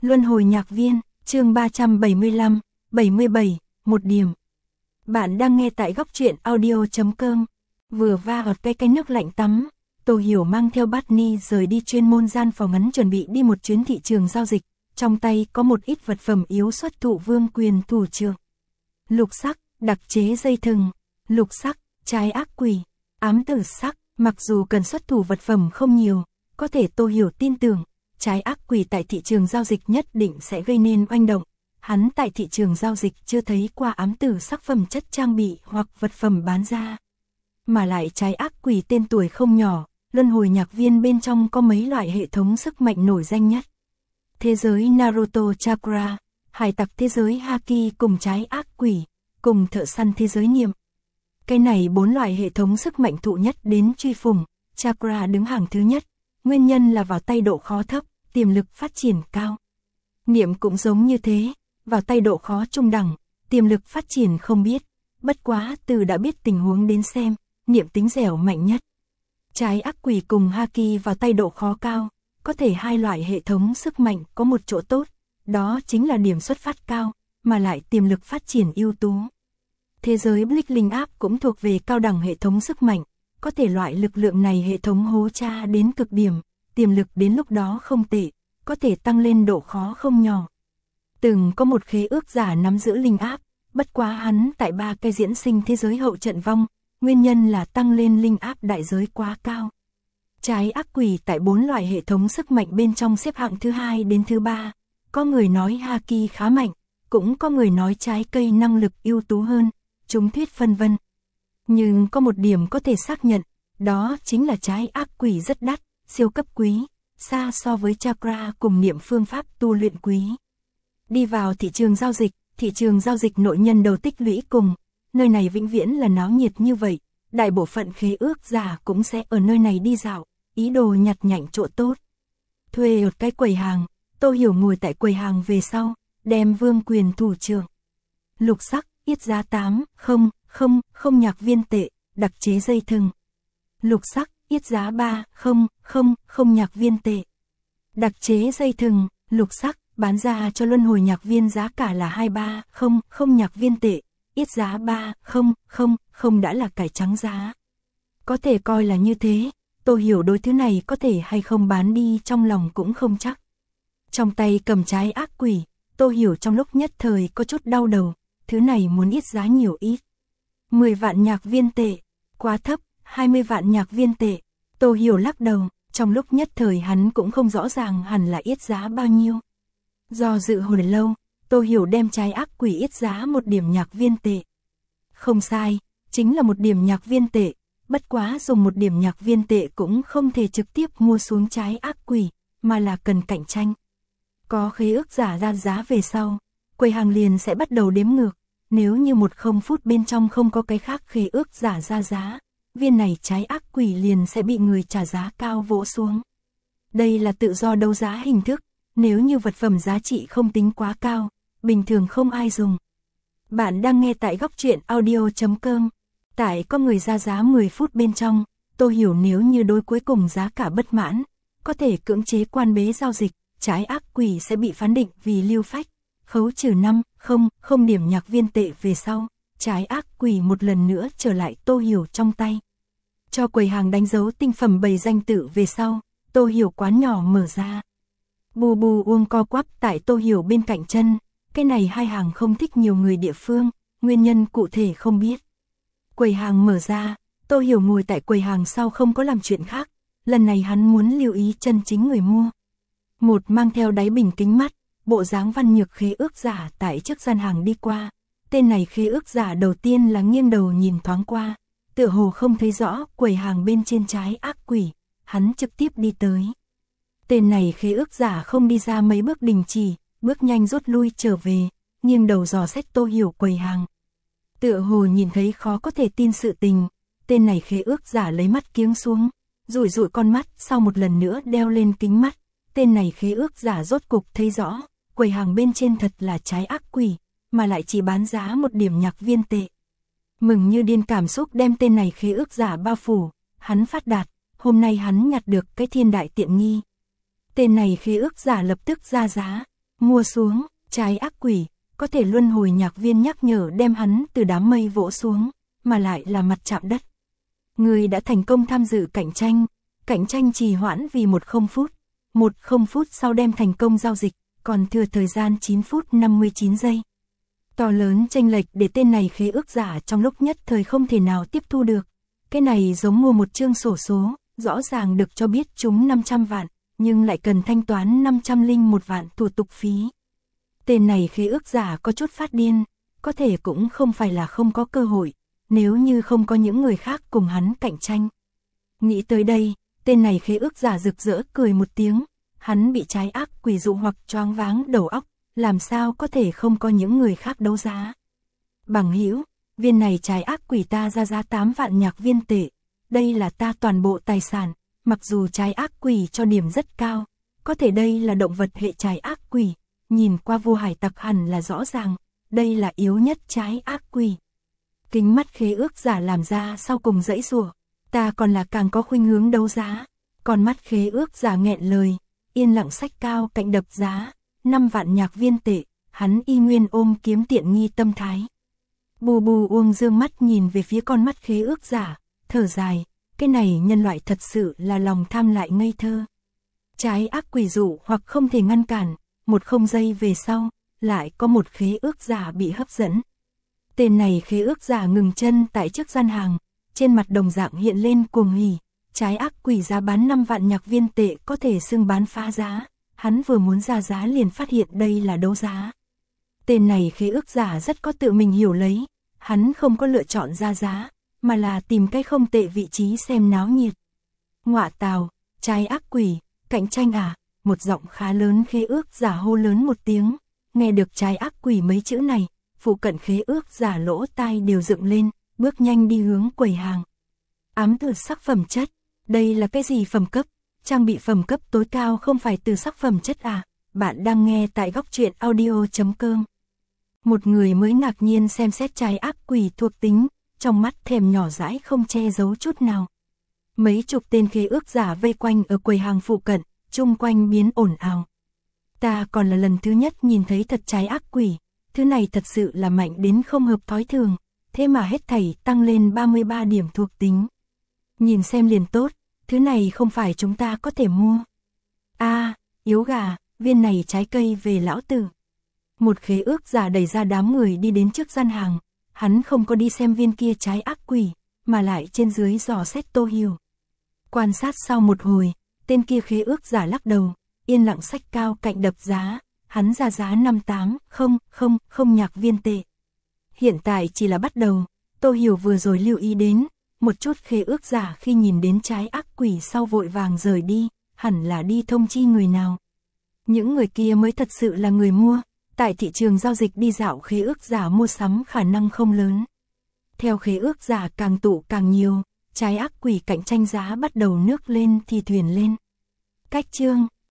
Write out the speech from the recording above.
Luân hồi nhạc viên, chương 375, 77, một điểm. Bạn đang nghe tại góc truyện audio.com. Vừa va ở cái nước lạnh tắm, Tô Hiểu mang theo bát ni rời đi chuyên môn gian phòng ngắn chuẩn bị đi một chuyến thị trường giao dịch, trong tay có một ít vật phẩm yếu xuất thụ vương quyền thủ trưởng. Lục sắc, đặc chế dây thừng, lục sắc, trái ác quỷ, ám tử sắc, mặc dù cần xuất thủ vật phẩm không nhiều, có thể Tô Hiểu tin tưởng, trái ác quỷ tại thị trường giao dịch nhất định sẽ gây nên oanh động. Hắn tại thị trường giao dịch chưa thấy qua ám tử sắc phẩm chất trang bị hoặc vật phẩm bán ra. Mà lại trái ác quỷ tên tuổi không nhỏ, luân hồi nhạc viên bên trong có mấy loại hệ thống sức mạnh nổi danh nhất. Thế giới Naruto Chakra, hải tặc thế giới Haki cùng trái ác quỷ, cùng thợ săn thế giới niệm. Cái này 4 loại hệ thống sức mạnh thụ nhất đến truy phủng, Chakra đứng hàng thứ nhất, nguyên nhân là vào tay độ khó thấp, tiềm lực phát triển cao. Niệm cũng giống như thế, vào tay độ khó trung đẳng, tiềm lực phát triển không biết, bất quá từ đã biết tình huống đến xem, niệm tính dẻo mạnh nhất. Trái ác quỷ cùng Haki vào tay độ khó cao, có thể hai loại hệ thống sức mạnh có một chỗ tốt, đó chính là điểm xuất phát cao, mà lại tiềm lực phát triển ưu tú. Thế giới Bleach Linh Áp cũng thuộc về cao đẳng hệ thống sức mạnh, có thể loại lực lượng này hệ thống hố tra đến cực điểm, tiềm lực đến lúc đó không tệ, có thể tăng lên độ khó không nhỏ. Từng có một khế ước giả nắm giữ linh áp, bất quá hắn tại 3 cái diễn sinh thế giới hậu trận vong, nguyên nhân là tăng lên linh áp đại giới quá cao. Trái ác quỷ tại 4 loại hệ thống sức mạnh bên trong xếp hạng thứ 2 đến thứ 3, có người nói Haki khá mạnh, cũng có người nói trái cây năng lực ưu tú hơn, chúng thuyết phân vân. Nhưng có một điểm có thể xác nhận, đó chính là trái ác quỷ rất đắt, siêu cấp quý, xa so với chakra cùng niệm phương pháp tu luyện quý. Đi vào thị trường giao dịch nội nhân đầu tích lũy cùng, nơi này vĩnh viễn là náo nhiệt như vậy, đại bộ phận khế ước giả cũng sẽ ở nơi này đi dạo, ý đồ nhặt nhạnh chỗ tốt. Thuê một cái quầy hàng, Tô Hiểu ngồi tại quầy hàng về sau, đem vương quyền thủ trưởng. Lục sắc, yết giá 8,000 nhạc viên tệ, đặc chế dây thừng. Lục sắc, yết giá 3,000 nhạc viên tệ. Đặc chế dây thừng, lục sắc, bán ra cho luân hồi nhạc viên giá cả là 23,000 nhạc viên tệ, yết giá 3,000 đã là cải trắng giá. Có thể coi là như thế, Tô Hiểu đối thứ này có thể hay không bán đi trong lòng cũng không chắc. Trong tay cầm trái ác quỷ, Tô Hiểu trong lúc nhất thời có chút đau đầu, thứ này muốn yết giá nhiều ít. 10 vạn nhạc viên tệ, quá thấp, 20 vạn nhạc viên tệ. Tô Hiểu lắc đầu, trong lúc nhất thời hắn cũng không rõ ràng hẳn là yết giá bao nhiêu. Do dự hồi lâu, Tô Hiểu đem trái ác quỷ yết giá 1 điểm nhạc viên tệ. Không sai, chính là 1 điểm nhạc viên tệ, bất quá dùng 1 điểm nhạc viên tệ cũng không thể trực tiếp mua xuống trái ác quỷ, mà là cần cạnh tranh. Có khế ước giả ra giá về sau, quầy hàng liền sẽ bắt đầu đếm ngược, nếu như 10 phút bên trong không có cái khác khế ước giả ra giá, viên này trái ác quỷ liền sẽ bị người trả giá cao vỗ xuống. Đây là tự do đấu giá hình thức, nếu như vật phẩm giá trị không tính quá cao, bình thường không ai dùng. Bạn đang nghe tại góc truyện audio.com. Tại có người ra giá 10 phút bên trong, Tô Hiểu nếu như đối cuối cùng giá cả bất mãn, có thể cưỡng chế quan bế giao dịch, trái ác quỷ sẽ bị phán định vì lưu phách, khấu trừ 5,000 điểm nhạc viên tệ về sau, trái ác quỷ một lần nữa trở lại Tô Hiểu trong tay. Cho quầy hàng đánh dấu tinh phẩm bày danh tự về sau, Tô Hiểu quán nhỏ mở ra. Bù bù uông co quắp tại Tô Hiểu bên cạnh chân, cái này hai hàng không thích nhiều người địa phương, nguyên nhân cụ thể không biết. Quầy hàng mở ra, Tô Hiểu ngồi tại quầy hàng sau không có làm chuyện khác, lần này hắn muốn lưu ý chân chính người mua. Một mang theo đáy bình kính mắt, bộ dáng văn nhược khế ước giả tại trước gian hàng đi qua, tên này khế ước giả đầu tiên là nghiêng đầu nhìn thoáng qua, tựa hồ không thấy rõ quầy hàng bên trên trái ác quỷ, hắn trực tiếp đi tới. Tên này khế ước giả không đi ra mấy bước đình chỉ, bước nhanh rút lui trở về, nghiêng đầu dò xét Tô Hiểu quầy hàng. Tựa hồ nhìn thấy khó có thể tin sự tình, tên này khế ước giả lấy mắt kiếng xuống, rủi rủi con mắt, sau một lần nữa đeo lên kính mắt, tên này khế ước giả rốt cục thấy rõ, quầy hàng bên trên thật là trái ác quỷ, mà lại chỉ bán giá 1 điểm nhạc viên tệ. Mừng như điên cảm xúc đem tên này khế ước giả bao phủ, hắn phát đạt, hôm nay hắn nhặt được cái thiên đại tiện nghi. Tên này khế ước giả lập tức ra giá, Mua xuống, trái ác quỷ, có thể luân hồi nhạc viên nhắc nhở đem hắn từ đám mây vỗ xuống, mà lại là mặt chạm đất. Người đã thành công tham dự cạnh tranh trì hoãn vì 10 phút. 10 phút sau đem thành công giao dịch, còn thừa thời gian 9 phút 59 giây. To lớn chênh lệch để tên này khế ước giả trong lúc nhất thời không thể nào tiếp thu được. Cái này giống mua một chương sổ số, rõ ràng được cho biết trúng 500 vạn, nhưng lại cần thanh toán 501 vạn thủ tục phí. Tên này khế ước giả có chút phát điên, có thể cũng không phải là không có cơ hội, nếu như không có những người khác cùng hắn cạnh tranh. Nghĩ tới đây, tên này khế ước giả rực rỡ cười một tiếng, hắn bị trái ác quỷ dụ hoặc choáng váng đầu óc, làm sao có thể không có những người khác đấu giá. Bằng hữu, viên này trái ác quỷ ta ra giá 8 vạn nhạc viên tệ, đây là ta toàn bộ tài sản, mặc dù trái ác quỷ cho điểm rất cao, có thể đây là động vật hệ trái ác quỷ, nhìn qua vua hải tặc hẳn là rõ ràng, đây là yếu nhất trái ác quỷ. Kính mắt khế ước giả làm ra sau cùng dãy rủa, ta còn là càng có khuynh hướng đấu giá, còn mắt khế ước giả nghẹn lời, yên lặng sách cao cạnh đập giá, 5 vạn nhạc viên tệ, hắn y nguyên ôm kiếm tiện nghi tâm thái. Bù bù Uông dương mắt nhìn về phía con mắt khế ước giả, thở dài, cái này nhân loại thật sự là lòng tham lại ngây thơ. Trái ác quỷ dụ hoặc không thể ngăn cản, 10 giây về sau, lại có một khế ước giả bị hấp dẫn. Tên này khế ước giả ngừng chân tại trước gian hàng, trên mặt đồng dạng hiện lên cuồng hỉ, trái ác quỷ giá bán 5 vạn nhạc viên tệ có thể xưng bán phá giá, hắn vừa muốn ra giá liền phát hiện đây là đấu giá. Tên này khế ước giả rất có tự mình hiểu lấy, hắn không có lựa chọn ra giá, mà là tìm cái không tệ vị trí xem náo nhiệt. Ngọa tào, trái ác quỷ, cạnh tranh à, một giọng khá lớn khế ước giả hô lớn một tiếng, nghe được trái ác quỷ mấy chữ này, phụ cận khế ước giả lỗ tai đều dựng lên, bước nhanh đi hướng quầy hàng. Ám từ sắc phẩm chất, đây là cái gì phẩm cấp? Trang bị phẩm cấp tối cao không phải từ sắc phẩm chất à? Bạn đang nghe tại góc truyện audio.com. Một người mới ngạc nhiên xem xét trái ác quỷ thuộc tính, trong mắt thèm nhỏ dãi không che giấu chút nào. Mấy chục tên khế ước giả vây quanh ở quầy hàng phụ cận, chung quanh biến ồn ào. Ta còn là lần thứ nhất nhìn thấy thật trái ác quỷ, thứ này thật sự là mạnh đến không hợp thói thường, thế mà hết thảy tăng lên 33 điểm thuộc tính. Nhìn xem liền tốt, thứ này không phải chúng ta có thể mua. Yếu gà, viên này trái cây về lão tử. Một khế ước giả đẩy ra đám người đi đến trước gian hàng, hắn không có đi xem viên kia trái ác quỷ, mà lại trên dưới dò xét Tô Hiểu. Quan sát sau một hồi, tên kia khế ước giả lắc đầu, yên lặng sách cao cạnh đập giá, hắn ra giá 58,000 nhạc viên tệ. Hiện tại chỉ là bắt đầu, Tô Hiểu vừa rồi lưu ý đến, một chút khế ước giả khi nhìn đến trái ác quỷ sau vội vàng rời đi, hẳn là đi thông chi người nào. Những người kia mới thật sự là người mua, tại thị trường giao dịch đi dạo khế ước giả mua sắm khả năng không lớn. Theo khế ước giả càng tụ càng nhiều, trái ác quỷ cạnh tranh giá bắt đầu nước lên thì thuyền lên. Cách chương